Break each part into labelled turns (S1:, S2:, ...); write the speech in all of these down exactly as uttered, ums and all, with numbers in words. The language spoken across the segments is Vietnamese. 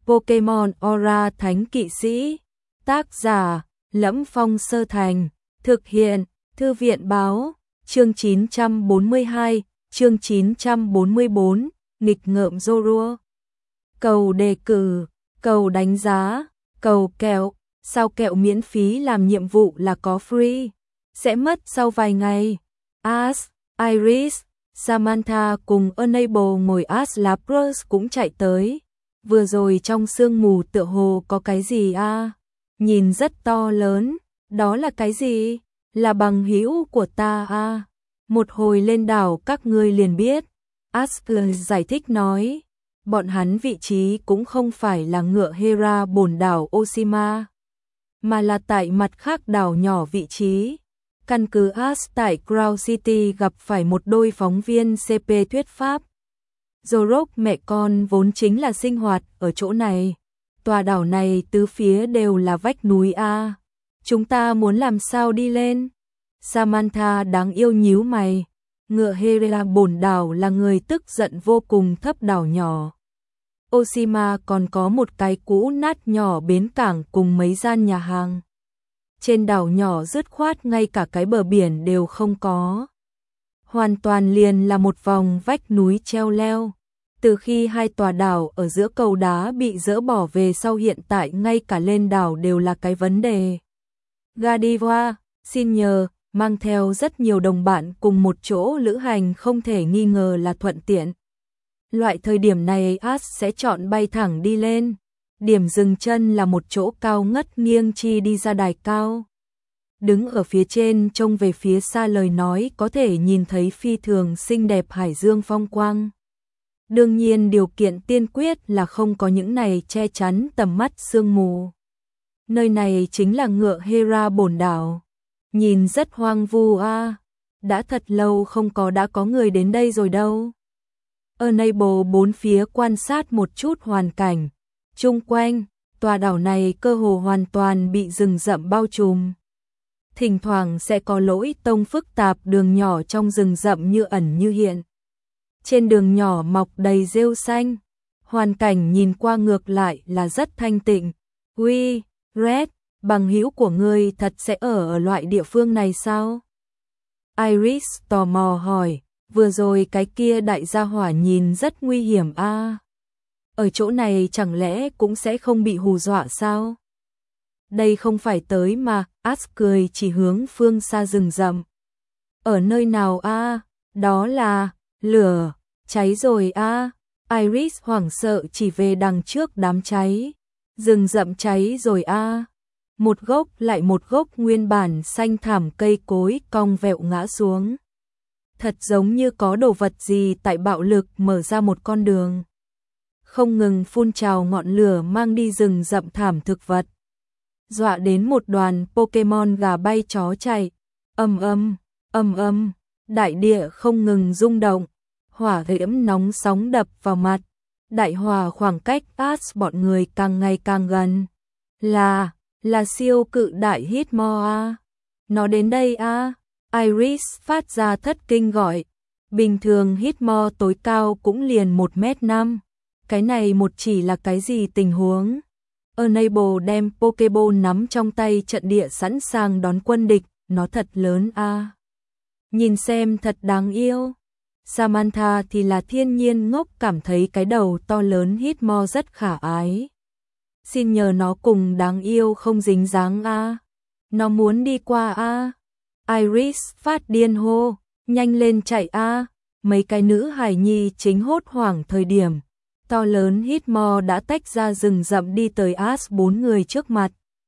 S1: Pokemon Aura Thánh Kỵ Sĩ. Tác giả: Lẫm Phong Sơ Thành. Thực hiện: Thư viện Báo. Chương chín trăm bốn mươi hai, chương chín trăm bốn mươi tư, nghịch ngợm Zorua. Cầu đề cử, cầu đánh giá, cầu kẹo. Sao kẹo miễn phí làm nhiệm vụ là có free? Sẽ mất sau vài ngày. Ash, Iris, Samantha cùng Enable ngồi Ash Lapras cũng chạy tới. Vừa rồi trong sương mù tựa hồ có cái gì a? À? Nhìn rất to lớn. Đó là cái gì? Là bằng hữu của ta a. À? Một hồi lên đảo các ngươi liền biết. Ash giải thích nói. Bọn hắn vị trí cũng không phải là ngựa Hera bồn đảo Oshima, mà là tại mặt khác đảo nhỏ vị trí. Căn cứ Ash tại Crown City gặp phải một đôi phóng viên xê pê thuyết pháp. Zorok mẹ con vốn chính là sinh hoạt ở chỗ này. Tòa đảo này tứ phía đều là vách núi a. Chúng ta muốn làm sao đi lên? Samantha đáng yêu nhíu mày. Ngựa Hera bồn đảo là người tức giận vô cùng thấp đảo nhỏ. Oshima còn có một cái cũ nát nhỏ bến cảng cùng mấy gian nhà hàng. Trên đảo nhỏ dứt khoát ngay cả cái bờ biển đều không có. Hoàn toàn liền là một vòng vách núi treo leo. Từ khi hai tòa đảo ở giữa cầu đá bị dỡ bỏ về sau hiện tại ngay cả lên đảo đều là cái vấn đề. Godiva, xin nhờ, mang theo rất nhiều đồng bạn cùng một chỗ lữ hành không thể nghi ngờ là thuận tiện. Loại thời điểm này Ash sẽ chọn bay thẳng đi lên. Điểm dừng chân là một chỗ cao ngất nghiêng chi đi ra đài cao. Đứng ở phía trên trông về phía xa lời nói có thể nhìn thấy phi thường xinh đẹp hải dương phong quang. Đương nhiên điều kiện tiên quyết là không có những này che chắn tầm mắt sương mù. Nơi này chính là ngựa Hera bồn đảo. Nhìn rất hoang vu a. À. Đã thật lâu không có đã có người đến đây rồi đâu. Enable bốn phía quan sát một chút hoàn cảnh. Chung quanh, tòa đảo này cơ hồ hoàn toàn bị rừng rậm bao trùm. Thỉnh thoảng sẽ có lỗi tông phức tạp đường nhỏ trong rừng rậm như ẩn như hiện. Trên đường nhỏ mọc đầy rêu xanh. Hoàn cảnh nhìn qua ngược lại là rất thanh tịnh. Uy, Red, bằng hữu của ngươi thật sẽ ở ở loại địa phương này sao? Iris tò mò hỏi. Vừa rồi cái kia đại gia hỏa nhìn rất nguy hiểm a. À. Ở chỗ này chẳng lẽ cũng sẽ không bị hù dọa sao? Đây không phải tới mà, Ash cười chỉ hướng phương xa rừng rậm. Ở nơi nào a? À? Đó là lửa, cháy rồi a. À? Iris hoảng sợ chỉ về đằng trước đám cháy. Rừng rậm cháy rồi a. À? Một gốc lại một gốc nguyên bản xanh thảm cây cối cong vẹo ngã xuống. Thật giống như có đồ vật gì tại bạo lực mở ra một con đường. Không ngừng phun trào ngọn lửa mang đi rừng rậm thảm thực vật. Dọa đến một đoàn Pokemon gà bay chó chạy. Ầm ầm, ầm ầm, đại địa không ngừng rung động. Hỏa diễm nóng sóng đập vào mặt. Đại hỏa khoảng cách Ash bọn người càng ngày càng gần. Là, là siêu cự đại Hitmore a. Nó đến đây a. À? Iris phát ra thất kinh gọi. Bình thường Hitmore tối cao cũng liền một mét năm. Cái này một chỉ là cái gì tình huống? Enable đem Pokeball nắm trong tay trận địa sẵn sàng đón quân địch. Nó thật lớn a. À? Nhìn xem thật đáng yêu. Samantha thì là thiên nhiên ngốc cảm thấy cái đầu to lớn Hitmore rất khả ái. Xin nhờ nó cùng đáng yêu không dính dáng a. À? Nó muốn đi qua a. À? Iris phát điên hô, nhanh lên chạy a. À. Mấy cái nữ hài nhi chính hốt hoảng thời điểm. To lớn Hitmore đã tách ra rừng rậm đi tới Ash bốn người trước mặt.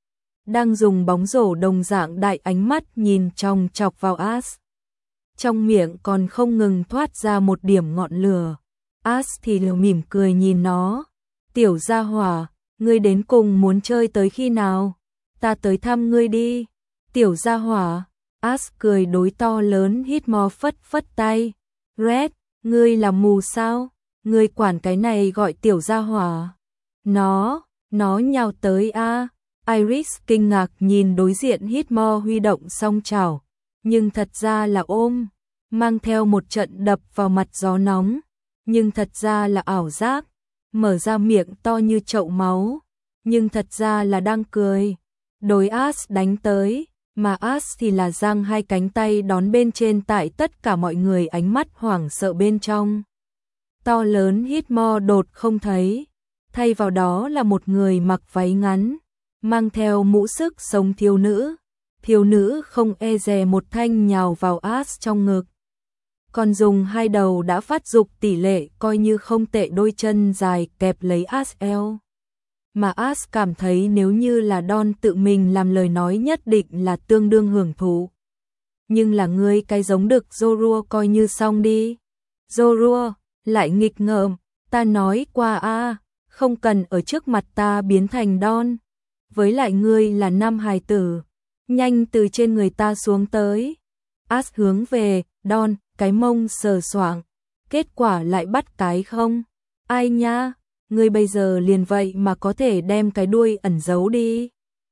S1: Đang dùng bóng rổ đồng dạng đại ánh mắt nhìn chòng chọc vào Ash. Trong miệng còn không ngừng thoát ra một điểm ngọn lửa. Ash thì lều mỉm cười nhìn nó. Tiểu gia hỏa, ngươi đến cùng muốn chơi tới khi nào? Ta tới thăm ngươi đi. Tiểu gia hỏa. Ash cười đối to lớn Hitmore phất phất tay. Red, ngươi là mù sao? Ngươi quản cái này gọi tiểu gia hỏa. Nó, nó nhào tới a. À. Iris kinh ngạc nhìn đối diện Hitmore huy động song chảo. Nhưng thật ra là ôm. Mang theo một trận đập vào mặt gió nóng. Nhưng thật ra là ảo giác. mở ra miệng to như chậu máu, nhưng thật ra là đang cười. Đối As đánh tới, mà As thì là giang hai cánh tay đón bên trên tại tất cả mọi người ánh mắt hoảng sợ bên trong. To lớn Hitmore đột không thấy, thay vào đó là một người mặc váy ngắn, mang theo mũ sức sống thiếu nữ. Thiếu nữ không e dè một thanh nhào vào As trong ngực. Còn dùng hai đầu đã phát dục tỷ lệ coi như không tệ đôi chân dài kẹp lấy As eo. Mà As cảm thấy nếu như là Don tự mình làm lời nói nhất định là tương đương hưởng thụ. Nhưng là ngươi cái giống đực Zorua coi như xong đi. Zorua lại nghịch ngợm, ta nói qua a, không cần ở trước mặt ta biến thành Don. Với lại ngươi là nam hài tử, nhanh từ trên người ta xuống tới. As hướng về Don, cái mông sờ soạng, kết quả lại bắt cái không. Ai nha, ngươi bây giờ liền vậy mà có thể đem cái đuôi ẩn giấu đi.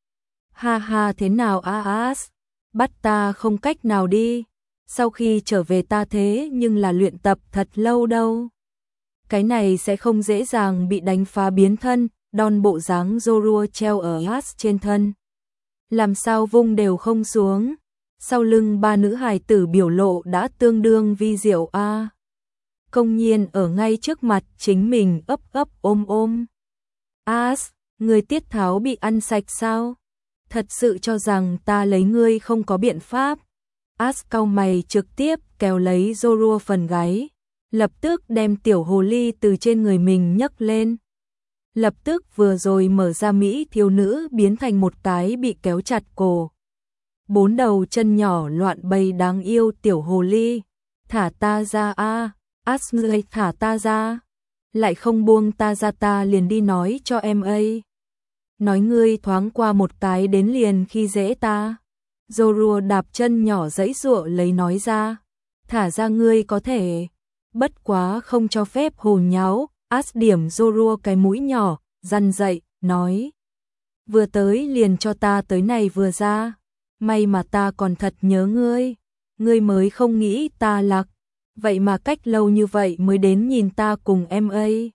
S1: Ha ha, thế nào a As, bắt ta không cách nào đi. Sau khi trở về ta thế nhưng là luyện tập thật lâu đâu. Cái này sẽ không dễ dàng bị đánh phá biến thân. Don bộ dáng Zorua treo ở As trên thân, làm sao vung đều không xuống. Sau lưng ba nữ hài tử biểu lộ đã tương đương vi diệu a. À. Công nhiên ở ngay trước mặt chính mình ấp ấp ôm ôm. As, người tiết tháo bị ăn sạch sao? Thật sự cho rằng ta lấy ngươi không có biện pháp. As cau mày trực tiếp kéo lấy Zorua phần gáy, lập tức đem tiểu hồ ly từ trên người mình nhấc lên. Lập tức vừa rồi mở ra Mỹ thiếu nữ biến thành một cái bị kéo chặt cổ. Bốn đầu chân nhỏ loạn bầy đáng yêu tiểu hồ ly. Thả ta ra a, As ngươi thả ta ra. Lại không buông ta ra ta liền đi nói cho em ấy. Nói ngươi thoáng qua một cái đến liền khi dễ ta. Zorua đạp chân nhỏ giãy giụa lấy nói ra. Thả ra ngươi có thể. Bất quá không cho phép hồ nháo. As điểm Zorua cái mũi nhỏ, răn dậy, nói. Vừa tới liền cho ta tới này vừa ra. May mà ta còn thật nhớ ngươi. Ngươi mới không nghĩ ta lạc. Vậy mà cách lâu như vậy mới đến nhìn ta cùng em ấy.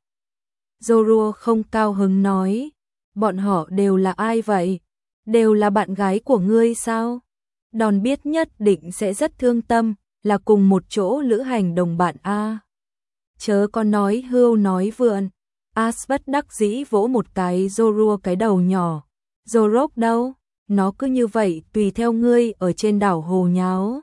S1: Zorua không cao hứng nói. Bọn họ đều là ai vậy? Đều là bạn gái của ngươi sao? Đòn biết nhất định sẽ rất thương tâm, là cùng một chỗ lữ hành đồng bạn a. Chớ có nói hưu nói vượn. As bất đắc dĩ vỗ một cái Zorua cái đầu nhỏ. Zorok đâu? Nó cứ như vậy tùy theo ngươi ở trên đảo hồ nháo.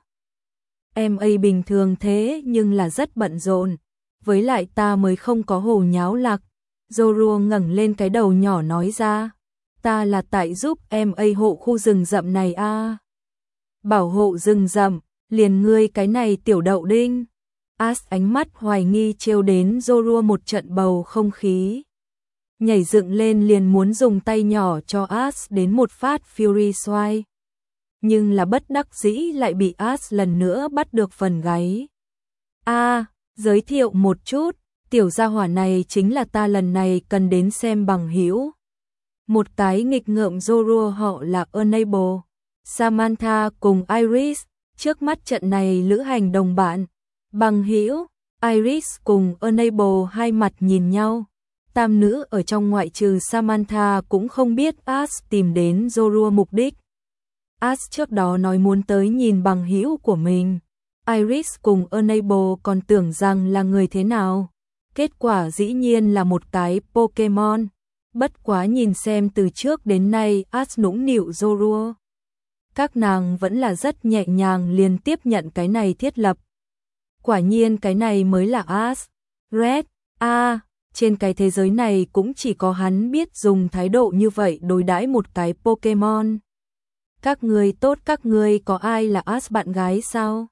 S1: Em ấy bình thường thế nhưng là rất bận rộn. Với lại ta mới không có hồ nháo lạc. Zorua ngẩng lên cái đầu nhỏ nói ra. Ta là tại giúp em ấy hộ khu rừng rậm này a. À. Bảo hộ rừng rậm, liền ngươi cái này tiểu đậu đinh. As ánh mắt hoài nghi trêu đến Zorua một trận bầu không khí. Nhảy dựng lên liền muốn dùng tay nhỏ cho As đến một phát Fury Swine. Nhưng là bất đắc dĩ lại bị As lần nữa bắt được phần gáy. A, à, giới thiệu một chút, tiểu gia hỏa này chính là ta lần này cần đến xem bằng hữu. Một cái nghịch ngợm Zorua họ là Unable. Samantha cùng Iris, trước mắt trận này lữ hành đồng bạn. Bằng hữu, Iris cùng Unable hai mặt nhìn nhau. Tam nữ ở trong ngoại trừ Samantha cũng không biết As tìm đến Zorua mục đích. As trước đó nói muốn tới nhìn bằng hữu của mình. Iris cùng Unable còn tưởng rằng là người thế nào. Kết quả dĩ nhiên là một cái Pokemon. Bất quá nhìn xem từ trước đến nay As nũng nịu Zorua. Các nàng vẫn là rất nhẹ nhàng liền tiếp nhận cái này thiết lập. Quả nhiên cái này mới là As. Red, a, à, trên cái thế giới này cũng chỉ có hắn biết dùng thái độ như vậy đối đãi một cái Pokemon. Các người tốt, các người có ai là As bạn gái sao?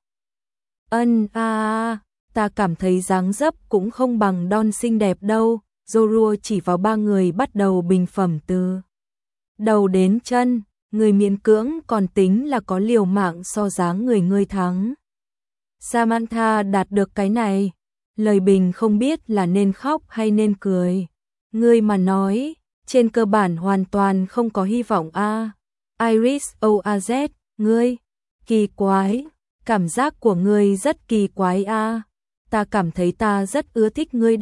S1: Ân a, à, ta cảm thấy dáng dấp cũng không bằng Don xinh đẹp đâu. Zorua chỉ vào ba người bắt đầu bình phẩm từ đầu đến chân, người miễn cưỡng còn tính là có liều mạng so dáng người ngươi thắng. Samantha đạt được cái này, lời bình không biết là nên khóc hay nên cười. Ngươi mà nói, trên cơ bản hoàn toàn không có hy vọng a. À. Iris Oaz, ngươi, kỳ quái, cảm giác của ngươi rất kỳ quái a. À. Ta cảm thấy ta rất ưa thích ngươi đây,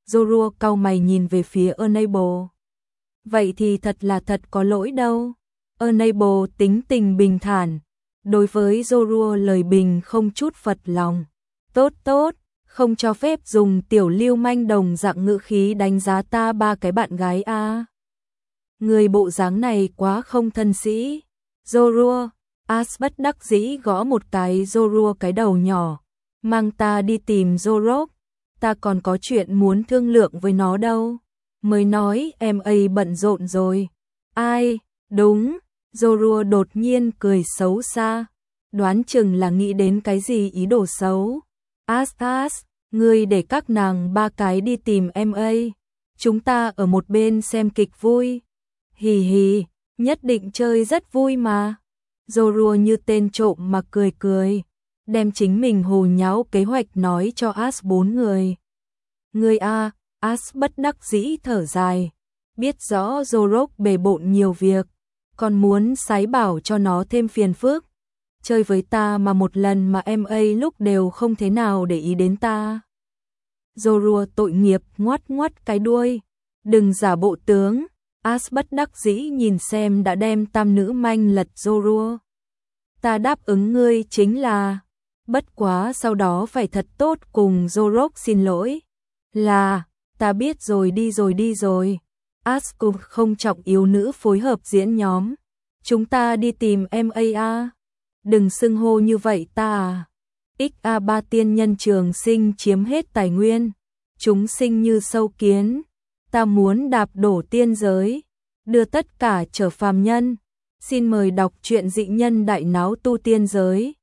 S1: Zorua cau mày nhìn về phía Enable. Vậy thì thật là thật có lỗi đâu. Enable tính tình bình thản. Đối với Zorua lời bình không chút phật lòng. Tốt tốt, không cho phép dùng tiểu lưu manh đồng dạng ngữ khí đánh giá ta ba cái bạn gái a. À. Người bộ dáng này quá không thân sĩ. Zorua, Ash bất đắc dĩ gõ một cái Zorua cái đầu nhỏ. Mang ta đi tìm Zorok, ta còn có chuyện muốn thương lượng với nó đâu. Mới nói em ấy bận rộn rồi. Ai, đúng, Zorua đột nhiên cười xấu xa. Đoán chừng là nghĩ đến cái gì ý đồ xấu. Ash Ash, ngươi để các nàng ba cái đi tìm em ấy. Chúng ta ở một bên xem kịch vui. Hì hì, nhất định chơi rất vui mà. Zorua như tên trộm mà cười cười. Đem chính mình hồ nháo kế hoạch nói cho Ash bốn người. Người a, Ash bất đắc dĩ thở dài. Biết rõ Zorok bề bộn nhiều việc. Còn muốn sái bảo cho nó thêm phiền phức. Chơi với ta mà một lần mà em ấy lúc đều không thế nào để ý đến ta. Zorua tội nghiệp ngoắt ngoắt cái đuôi. Đừng giả bộ tướng. Ash bất đắc dĩ nhìn xem đã đem tam nữ manh lật Zorua. Ta đáp ứng ngươi chính là. Bất quá sau đó phải thật tốt cùng Zorok xin lỗi. Là, ta biết rồi đi rồi đi rồi. Ash cùng không trọng yếu nữ phối hợp diễn nhóm. Chúng ta đi tìm em ấy a. Đừng xưng hô như vậy ta à. ích a ba tiên nhân trường sinh chiếm hết tài nguyên. Chúng sinh như sâu kiến. Ta muốn đạp đổ tiên giới. Đưa tất cả trở phàm nhân. Xin mời đọc truyện dị nhân đại náo tu tiên giới.